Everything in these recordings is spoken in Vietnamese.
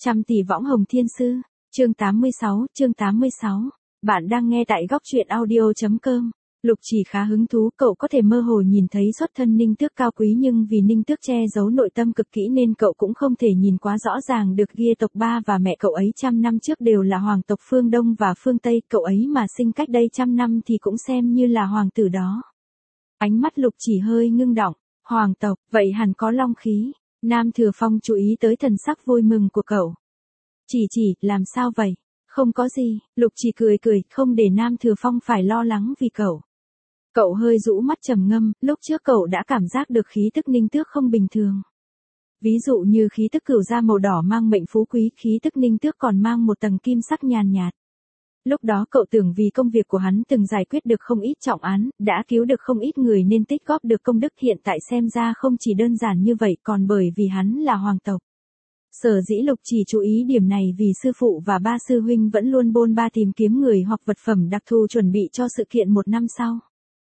Trăm tỷ võng hồng thiên sư, chương 86. Bạn đang nghe tại góc truyện audio.com. Lục Chỉ khá hứng thú, cậu có thể mơ hồ nhìn thấy xuất thân Ninh Tước cao quý, nhưng vì Ninh Tước che giấu nội tâm cực kỹ nên cậu cũng không thể nhìn quá rõ ràng được. Gia tộc ba và mẹ cậu ấy trăm năm trước đều là hoàng tộc phương Đông và phương Tây, cậu ấy mà sinh cách đây trăm năm thì cũng xem như là hoàng tử đó. Ánh mắt Lục Chỉ hơi ngưng đọng, hoàng tộc, vậy hẳn có long khí. Nam Thừa Phong chú ý tới thần sắc vui mừng của cậu. Chỉ, làm sao vậy? Không có gì, Lục Chỉ cười, không để Nam Thừa Phong phải lo lắng vì cậu. Cậu hơi rũ mắt trầm ngâm, lúc trước cậu đã cảm giác được khí tức Ninh Tước không bình thường. Ví dụ như khí tức Cửu Gia màu đỏ mang mệnh phú quý, khí tức Ninh Tước còn mang một tầng kim sắc nhàn nhạt. Lúc đó cậu tưởng vì công việc của hắn từng giải quyết được không ít trọng án, đã cứu được không ít người nên tích góp được công đức, hiện tại xem ra không chỉ đơn giản như vậy, còn bởi vì hắn là hoàng tộc. Sở dĩ Lục Chỉ chú ý điểm này vì sư phụ và ba sư huynh vẫn luôn bôn ba tìm kiếm người hoặc vật phẩm đặc thù chuẩn bị cho sự kiện một năm sau.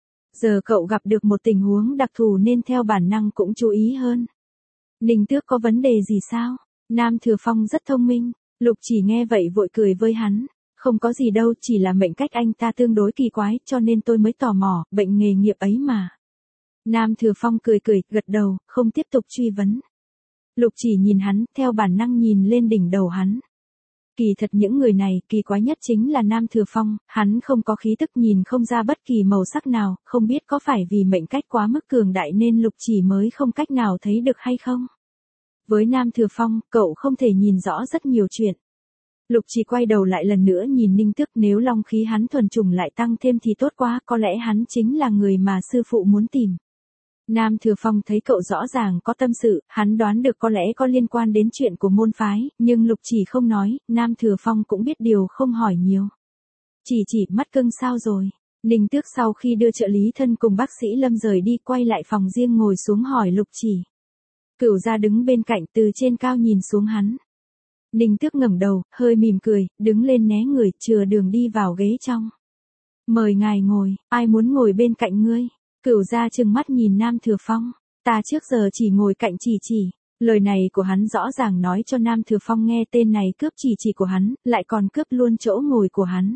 Giờ cậu gặp được một tình huống đặc thù nên theo bản năng cũng chú ý hơn. Ninh Tước có vấn đề gì sao? Nam Thừa Phong rất thông minh. Lục Chỉ nghe vậy vội cười với hắn. Không có gì đâu, chỉ là mệnh cách anh ta tương đối kỳ quái cho nên tôi mới tò mò, bệnh nghề nghiệp ấy mà. Nam Thừa Phong cười, gật đầu, không tiếp tục truy vấn. Lục Chỉ nhìn hắn, theo bản năng nhìn lên đỉnh đầu hắn. Kỳ thật những người này, kỳ quái nhất chính là Nam Thừa Phong, hắn không có khí tức, nhìn không ra bất kỳ màu sắc nào, không biết có phải vì mệnh cách quá mức cường đại nên Lục Chỉ mới không cách nào thấy được hay không. Với Nam Thừa Phong, cậu không thể nhìn rõ rất nhiều chuyện. Lục Chỉ quay đầu lại lần nữa nhìn Ninh Tước, nếu long khí hắn thuần chủng lại tăng thêm thì tốt quá, có lẽ hắn chính là người mà sư phụ muốn tìm. Nam Thừa Phong thấy cậu rõ ràng có tâm sự, hắn đoán được có lẽ có liên quan đến chuyện của môn phái, nhưng Lục Chỉ không nói, Nam Thừa Phong cũng biết điều không hỏi nhiều. Chỉ, mắt cưng sao rồi? Ninh Tước sau khi đưa trợ lý thân cùng bác sĩ Lâm rời đi, quay lại phòng riêng ngồi xuống hỏi Lục Chỉ. Cửu Gia đứng bên cạnh từ trên cao nhìn xuống hắn. Ninh Tước ngẩng đầu, hơi mỉm cười, đứng lên né người, chừa đường đi vào ghế trong. Mời ngài ngồi, ai muốn ngồi bên cạnh ngươi? Cửu Gia trừng mắt nhìn Nam Thừa Phong. Ta trước giờ chỉ ngồi cạnh Chỉ. Lời này của hắn rõ ràng nói cho Nam Thừa Phong nghe, tên này cướp Chỉ của hắn, lại còn cướp luôn chỗ ngồi của hắn.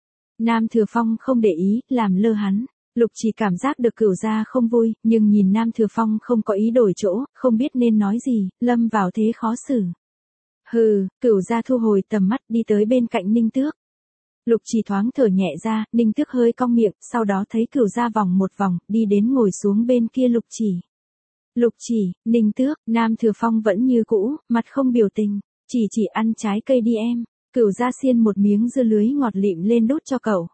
Nam Thừa Phong không để ý, làm lơ hắn. Lục Chỉ cảm giác được Cửu Gia không vui, nhưng nhìn Nam Thừa Phong không có ý đổi chỗ, không biết nên nói gì, lâm vào thế khó xử. Hừ, Cửu Gia thu hồi tầm mắt đi tới bên cạnh Ninh Tước. Lục Chỉ thoáng thở nhẹ ra, Ninh Tước hơi cong miệng, sau đó thấy Cửu Gia vòng một vòng, đi đến ngồi xuống bên kia Lục Chỉ. Lục Chỉ, Ninh Tước, Nam Thừa Phong vẫn như cũ, mặt không biểu tình. Chỉ ăn trái cây đi em. Cửu Gia xiên một miếng dưa lưới ngọt lịm lên đút cho cậu.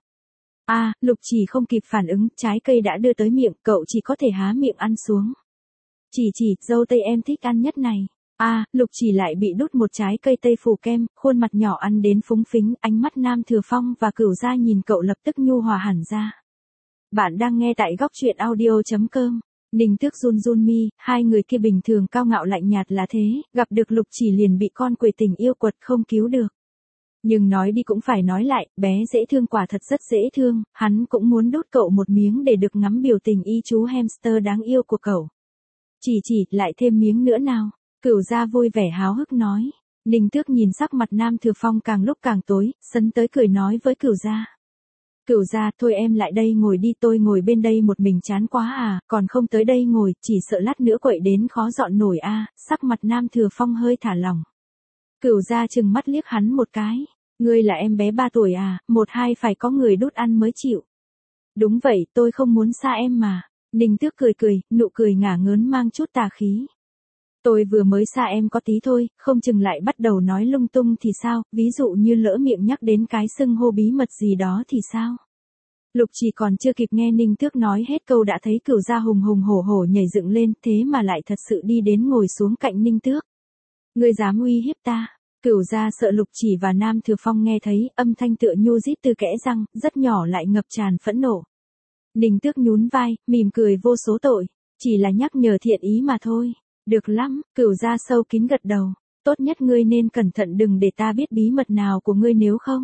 Lục Chỉ không kịp phản ứng, trái cây đã đưa tới miệng, cậu chỉ có thể há miệng ăn xuống. Chỉ, dâu tây em thích ăn nhất này. Lục Chỉ lại bị đút một trái cây tây phủ kem, khuôn mặt nhỏ ăn đến phúng phính, ánh mắt Nam Thừa Phong và Cửu Gia nhìn cậu lập tức nhu hòa hẳn ra. Bạn đang nghe tại góc truyện audio.com. Ninh Tước run mi, hai người kia bình thường cao ngạo lạnh nhạt là thế, gặp được Lục Chỉ liền bị con quỷ tình yêu quật không cứu được. Nhưng nói đi cũng phải nói lại, bé dễ thương quả thật rất dễ thương, hắn cũng muốn đút cậu một miếng để được ngắm biểu tình y chú hamster đáng yêu của cậu. Chỉ, lại thêm miếng nữa nào. Cửu Gia vui vẻ háo hức nói. Ninh Tước nhìn sắc mặt Nam Thừa Phong càng lúc càng tối, sấn tới cười nói với Cửu Gia. Cửu Gia, thôi em lại đây ngồi đi, tôi ngồi bên đây một mình chán quá còn không tới đây ngồi, chỉ sợ lát nữa quậy đến khó dọn nổi Sắc mặt Nam Thừa Phong hơi thả lỏng. Cửu Gia trừng mắt liếc hắn một cái. Ngươi là em bé 3 tuổi một hai phải có người đút ăn mới chịu. Đúng vậy, tôi không muốn xa em mà. Ninh Tước cười, nụ cười ngả ngớn mang chút tà khí. Tôi vừa mới xa em có tí thôi, không chừng lại bắt đầu nói lung tung thì sao, ví dụ như lỡ miệng nhắc đến cái xưng hô bí mật gì đó thì sao. Lục Chỉ còn chưa kịp nghe Ninh Tước nói hết câu đã thấy Cửu Gia hùng hổ nhảy dựng lên, thế mà lại thật sự đi đến ngồi xuống cạnh Ninh Tước. Ngươi dám uy hiếp ta? Cửu Gia sợ Lục Chỉ và Nam Thừa Phong nghe thấy, âm thanh tựa nhu rít từ kẽ răng, rất nhỏ lại ngập tràn phẫn nộ. Ninh Tước nhún vai, mỉm cười vô số tội, chỉ là nhắc nhở thiện ý mà thôi. Được lắm, Cửu Gia sâu kín gật đầu. Tốt nhất ngươi nên cẩn thận đừng để ta biết bí mật nào của ngươi nếu không.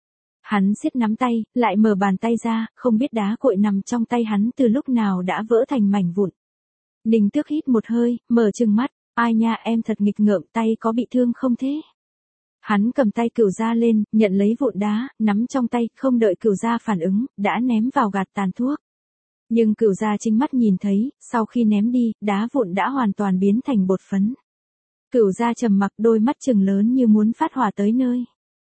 Hắn siết nắm tay, lại mở bàn tay ra, không biết đá cội nằm trong tay hắn từ lúc nào đã vỡ thành mảnh vụn. Ninh Tước hít một hơi, mở trừng mắt. Ai nha, em thật nghịch ngợm, tay có bị thương không thế? Hắn cầm tay Cửu Gia lên, nhận lấy vụn đá, nắm trong tay, không đợi Cửu Gia phản ứng, đã ném vào gạt tàn thuốc. Nhưng Cửu Gia chính mắt nhìn thấy, sau khi ném đi, đá vụn đã hoàn toàn biến thành bột phấn. Cửu Gia trầm mặc, đôi mắt trừng lớn như muốn phát hỏa tới nơi.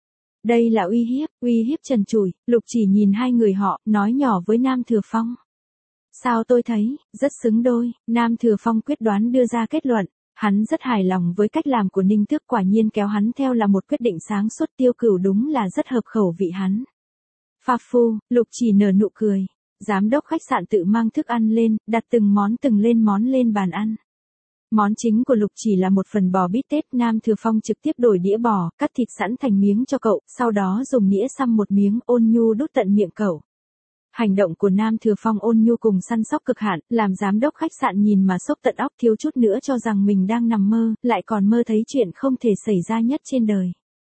Đây là uy hiếp trần trụi. Lục Chỉ nhìn hai người họ, nói nhỏ với Nam Thừa Phong. Sao tôi thấy, rất xứng đôi. Nam Thừa Phong quyết đoán đưa ra kết luận. Hắn rất hài lòng với cách làm của Ninh Tước, quả nhiên kéo hắn theo là một quyết định sáng suốt. Tiêu Cửu đúng là rất hợp khẩu vị hắn. Pha phu, Lục Chỉ nở nụ cười. Giám đốc khách sạn tự mang thức ăn lên, đặt từng món lên bàn ăn. Món chính của Lục Chỉ là một phần bò bít tết. Nam Thừa Phong trực tiếp đổi đĩa bò, cắt thịt sẵn thành miếng cho cậu, sau đó dùng nĩa xăm một miếng, ôn nhu đút tận miệng cậu. Hành động của Nam Thừa Phong ôn nhu cùng săn sóc cực hạn, làm giám đốc khách sạn nhìn mà sốc tận óc, thiếu chút nữa cho rằng mình đang nằm mơ, lại còn mơ thấy chuyện không thể xảy ra nhất trên đời.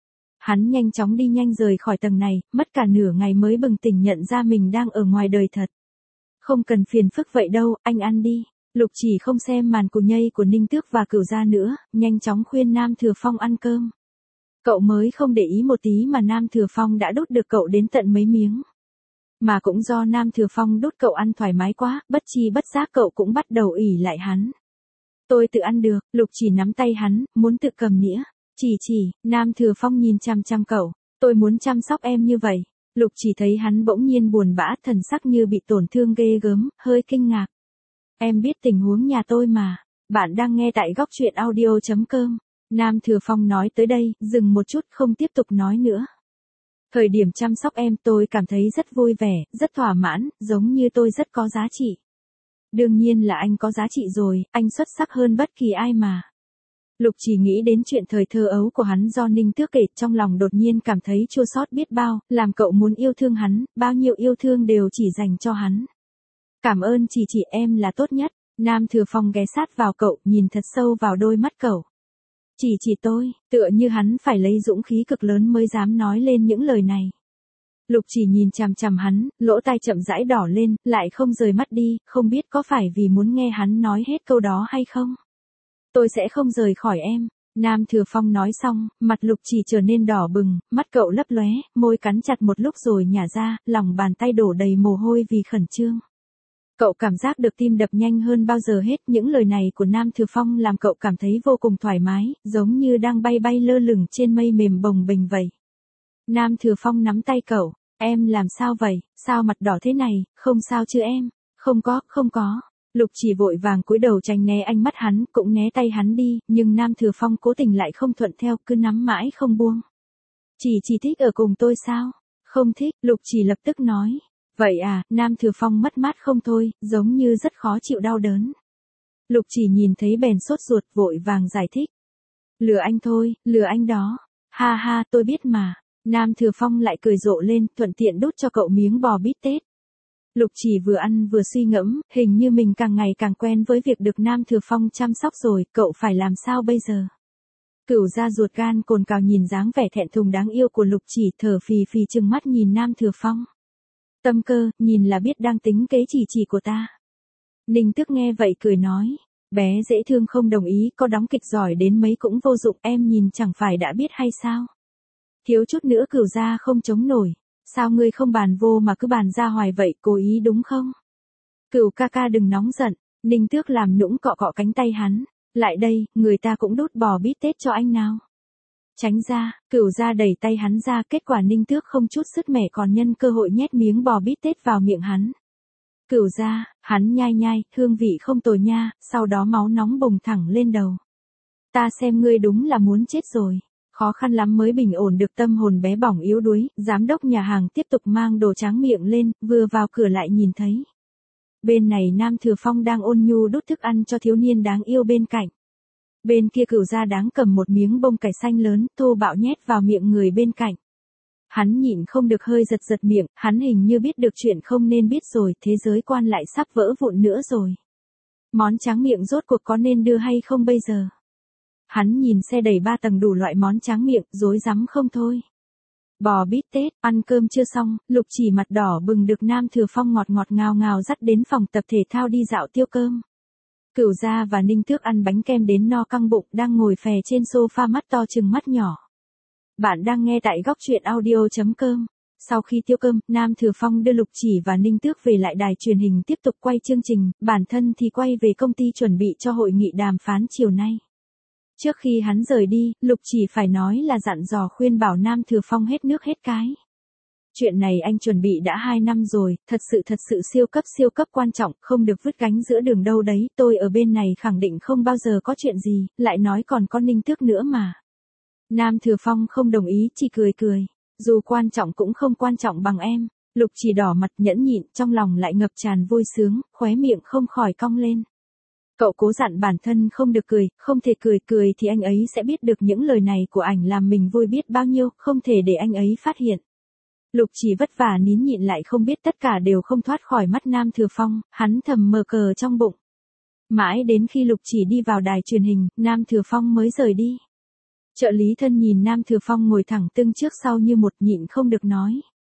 Hắn nhanh chóng đi nhanh rời khỏi tầng này, mất cả nửa ngày mới bừng tỉnh nhận ra mình đang ở ngoài đời thật. Không cần phiền phức vậy đâu, anh ăn đi. Lục Chỉ không xem màn cù nhây của Ninh Tước và Cửu Gia nữa, nhanh chóng khuyên Nam Thừa Phong ăn cơm. Cậu mới không để ý một tí mà Nam Thừa Phong đã đút được cậu đến tận mấy miếng. Mà cũng do Nam Thừa Phong đút cậu ăn thoải mái quá, bất chi bất giác cậu cũng bắt đầu ỷ lại hắn. Tôi tự ăn được. Lục Chỉ nắm tay hắn, muốn tự cầm nĩa. Chỉ, Nam Thừa Phong nhìn chăm chăm cậu. Tôi muốn chăm sóc em như vậy. Lục Chỉ thấy hắn bỗng nhiên buồn bã, thần sắc như bị tổn thương ghê gớm, hơi kinh ngạc. Em biết tình huống nhà tôi mà. Bạn đang nghe tại góc truyện audio.com. Nam Thừa Phong nói tới đây, dừng một chút không tiếp tục nói nữa. Thời điểm chăm sóc em tôi cảm thấy rất vui vẻ, rất thỏa mãn, giống như tôi rất có giá trị. Đương nhiên là anh có giá trị rồi, anh xuất sắc hơn bất kỳ ai mà. Lục Chỉ nghĩ đến chuyện thời thơ ấu của hắn do Ninh Tước kể, trong lòng đột nhiên cảm thấy chua xót biết bao, làm cậu muốn yêu thương hắn, bao nhiêu yêu thương đều chỉ dành cho hắn. Cảm ơn Chỉ em là tốt nhất. Nam Thừa Phong ghé sát vào cậu, nhìn thật sâu vào đôi mắt cậu. Chỉ tôi, tựa như hắn phải lấy dũng khí cực lớn mới dám nói lên những lời này. Lục Chỉ nhìn chằm chằm hắn, lỗ tai chậm rãi đỏ lên, lại không rời mắt đi, không biết có phải vì muốn nghe hắn nói hết câu đó hay không. Tôi sẽ không rời khỏi em. Nam Thừa Phong nói xong, mặt Lục Chỉ trở nên đỏ bừng, mắt cậu lấp lóe, môi cắn chặt một lúc rồi nhả ra, lòng bàn tay đổ đầy mồ hôi vì khẩn trương. Cậu cảm giác được tim đập nhanh hơn bao giờ hết, những lời này của Nam Thừa Phong làm cậu cảm thấy vô cùng thoải mái, giống như đang bay lơ lửng trên mây mềm bồng bềnh vậy. Nam Thừa Phong nắm tay cậu, em làm sao vậy, sao mặt đỏ thế này, không sao chứ em, không có. Lục Chỉ vội vàng cúi đầu tránh né ánh mắt hắn, cũng né tay hắn đi, nhưng Nam Thừa Phong cố tình lại không thuận theo, cứ nắm mãi không buông. Chỉ thích ở cùng tôi sao? Không thích, Lục Chỉ lập tức nói. Vậy à, Nam Thừa Phong mất mát không thôi, giống như rất khó chịu đau đớn. Lục Chỉ nhìn thấy bèn sốt ruột, vội vàng giải thích. Lừa anh thôi, lừa anh đó. Ha ha, tôi biết mà. Nam Thừa Phong lại cười rộ lên, thuận tiện đút cho cậu miếng bò bít tết. Lục Chỉ vừa ăn vừa suy ngẫm, hình như mình càng ngày càng quen với việc được Nam Thừa Phong chăm sóc rồi, cậu phải làm sao bây giờ? Cửu Gia ruột gan cồn cào nhìn dáng vẻ thẹn thùng đáng yêu của Lục Chỉ, thở phì trừng mắt nhìn Nam Thừa Phong. Tâm cơ, nhìn là biết đang tính kế Chỉ của ta. Ninh Tước nghe vậy cười nói, bé dễ thương không đồng ý, có đóng kịch giỏi đến mấy cũng vô dụng, em nhìn chẳng phải đã biết hay sao? Thiếu chút nữa Cửu Gia không chống nổi. Sao ngươi không bàn vô mà cứ bàn ra hoài vậy, cố ý đúng không? Cửu ca đừng nóng giận. Ninh Tước làm nũng cọ cánh tay hắn. Lại đây, người ta cũng đút bò bít tết cho anh nào. Tránh ra, Cửu Gia đẩy tay hắn ra, kết quả Ninh Tước không chút sứt mẻ còn nhân cơ hội nhét miếng bò bít tết vào miệng hắn. Cửu Gia, hắn nhai, hương vị không tồi nha, sau đó máu nóng bùng thẳng lên đầu. Ta xem ngươi đúng là muốn chết rồi. Khó khăn lắm mới bình ổn được tâm hồn bé bỏng yếu đuối, giám đốc nhà hàng tiếp tục mang đồ tráng miệng lên, vừa vào cửa lại nhìn thấy. Bên này Nam Thừa Phong đang ôn nhu đút thức ăn cho thiếu niên đáng yêu bên cạnh. Bên kia Cửu Gia đáng cầm một miếng bông cải xanh lớn, thô bạo nhét vào miệng người bên cạnh. Hắn nhịn không được hơi giật miệng, hắn hình như biết được chuyện không nên biết rồi, thế giới quan lại sắp vỡ vụn nữa rồi. Món tráng miệng rốt cuộc có nên đưa hay không bây giờ? Hắn nhìn xe đầy 3 tầng đủ loại món tráng miệng, rối rắm không thôi. Bò bít tết, ăn cơm chưa xong, Lục Chỉ mặt đỏ bừng được Nam Thừa Phong ngọt ngào dắt đến phòng tập thể thao đi dạo tiêu cơm. Cửu Gia và Ninh Tước ăn bánh kem đến no căng bụng, đang ngồi phè trên sofa mắt to trừng mắt nhỏ. Bạn đang nghe tại góc truyện audio.com. Sau khi tiêu cơm, Nam Thừa Phong đưa Lục Chỉ và Ninh Tước về lại đài truyền hình tiếp tục quay chương trình, bản thân thì quay về công ty chuẩn bị cho hội nghị đàm phán chiều nay. Trước khi hắn rời đi, Lục Chỉ phải nói là dặn dò khuyên bảo Nam Thừa Phong hết nước hết cái. Chuyện này anh chuẩn bị đã 2 năm rồi, thật sự siêu cấp quan trọng, không được vứt gánh giữa đường đâu đấy, tôi ở bên này khẳng định không bao giờ có chuyện gì, lại nói còn có Ninh Tước nữa mà. Nam Thừa Phong không đồng ý, chỉ cười. Dù quan trọng cũng không quan trọng bằng em. Lục Chỉ đỏ mặt nhẫn nhịn, trong lòng lại ngập tràn vui sướng, khóe miệng không khỏi cong lên. Cậu cố dặn bản thân không được cười, không thể cười thì anh ấy sẽ biết được những lời này của ảnh làm mình vui biết bao nhiêu, không thể để anh ấy phát hiện. Lục Chỉ vất vả nín nhịn lại không biết tất cả đều không thoát khỏi mắt Nam Thừa Phong, hắn thầm mờ cờ trong bụng. Mãi đến khi Lục Chỉ đi vào đài truyền hình, Nam Thừa Phong mới rời đi. Trợ lý thân nhìn Nam Thừa Phong ngồi thẳng tưng trước sau như một, nhịn không được nói.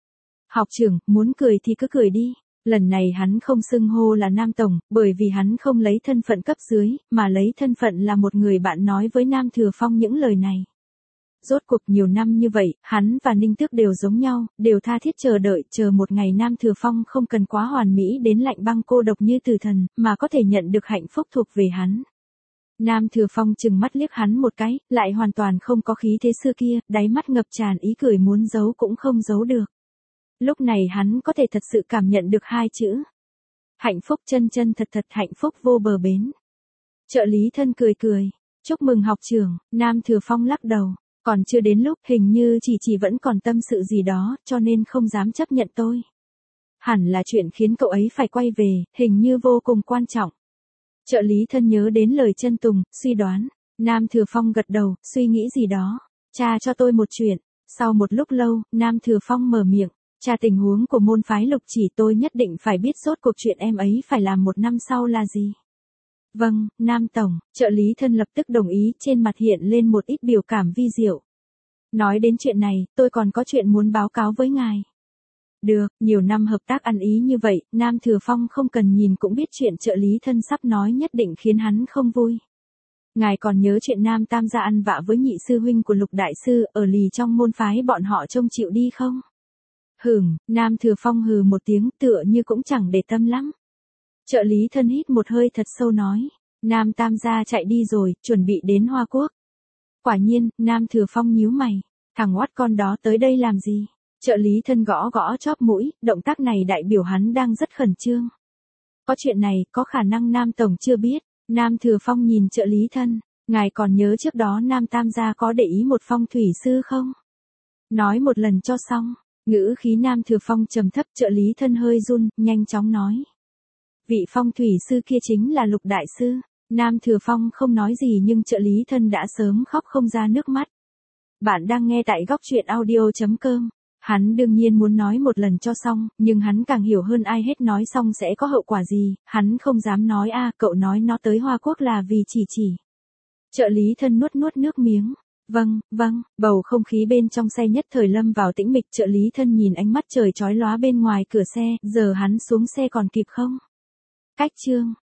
Học trưởng, muốn cười thì cứ cười đi. Lần này hắn không xưng hô là Nam Tổng, bởi vì hắn không lấy thân phận cấp dưới, mà lấy thân phận là một người bạn nói với Nam Thừa Phong những lời này. Rốt cuộc nhiều năm như vậy, hắn và Ninh Tước đều giống nhau, đều tha thiết chờ một ngày Nam Thừa Phong không cần quá hoàn mỹ đến lạnh băng cô độc như tử thần, mà có thể nhận được hạnh phúc thuộc về hắn. Nam Thừa Phong chừng mắt liếc hắn một cái, lại hoàn toàn không có khí thế xưa kia, đáy mắt ngập tràn ý cười muốn giấu cũng không giấu được. Lúc này hắn có thể thật sự cảm nhận được 2 chữ. Hạnh phúc chân thật hạnh phúc vô bờ bến. Trợ lý thân cười. Chúc mừng học trưởng, Nam Thừa Phong lắc đầu. Còn chưa đến lúc, hình như chỉ vẫn còn tâm sự gì đó, cho nên không dám chấp nhận tôi. Hẳn là chuyện khiến cậu ấy phải quay về, hình như vô cùng quan trọng. Trợ lý thân nhớ đến lời Chân Tùng, suy đoán. Nam Thừa Phong gật đầu, suy nghĩ gì đó. Tra cho tôi một chuyện. Sau một lúc lâu, Nam Thừa Phong mở miệng. Tra tình huống của môn phái Lục Chỉ, tôi nhất định phải biết rốt cuộc chuyện em ấy phải làm 1 năm sau là gì. Vâng, Nam Tổng, trợ lý thân lập tức đồng ý, trên mặt hiện lên một ít biểu cảm vi diệu. Nói đến chuyện này, tôi còn có chuyện muốn báo cáo với ngài. Được, nhiều năm hợp tác ăn ý như vậy, Nam Thừa Phong không cần nhìn cũng biết chuyện trợ lý thân sắp nói nhất định khiến hắn không vui. Ngài còn nhớ chuyện Nam Tam gia ăn vạ với nhị sư huynh của Lục Đại Sư, ở lì trong môn phái bọn họ trông chịu đi không? Nam Thừa Phong hừ một tiếng, tựa như cũng chẳng để tâm lắm. Trợ lý thân hít một hơi thật sâu nói. Nam Tam gia chạy đi rồi, chuẩn bị đến Hoa Quốc. Quả nhiên, Nam Thừa Phong nhíu mày. Thằng oắt con đó tới đây làm gì? Trợ lý thân gõ chóp mũi, động tác này đại biểu hắn đang rất khẩn trương. Có chuyện này, có khả năng Nam Tổng chưa biết. Nam Thừa Phong nhìn trợ lý thân. Ngài còn nhớ trước đó Nam Tam gia có để ý một phong thủy sư không? Nói một lần cho xong. Ngữ khí Nam Thừa Phong trầm thấp, trợ lý thân hơi run, nhanh chóng nói. Vị phong thủy sư kia chính là Lục Đại Sư. Nam Thừa Phong không nói gì nhưng trợ lý thân đã sớm khóc không ra nước mắt. Bạn đang nghe tại góc truyện audio.com. Hắn đương nhiên muốn nói một lần cho xong, nhưng hắn càng hiểu hơn ai hết nói xong sẽ có hậu quả gì, hắn không dám nói cậu nói nó tới Hoa Quốc là vì chỉ. Trợ lý thân nuốt nước miếng. Vâng, bầu không khí bên trong xe nhất thời lâm vào tĩnh mịch, trợ lý thân nhìn ánh mắt trời chói lóa bên ngoài cửa xe, giờ hắn xuống xe còn kịp không? Cách chương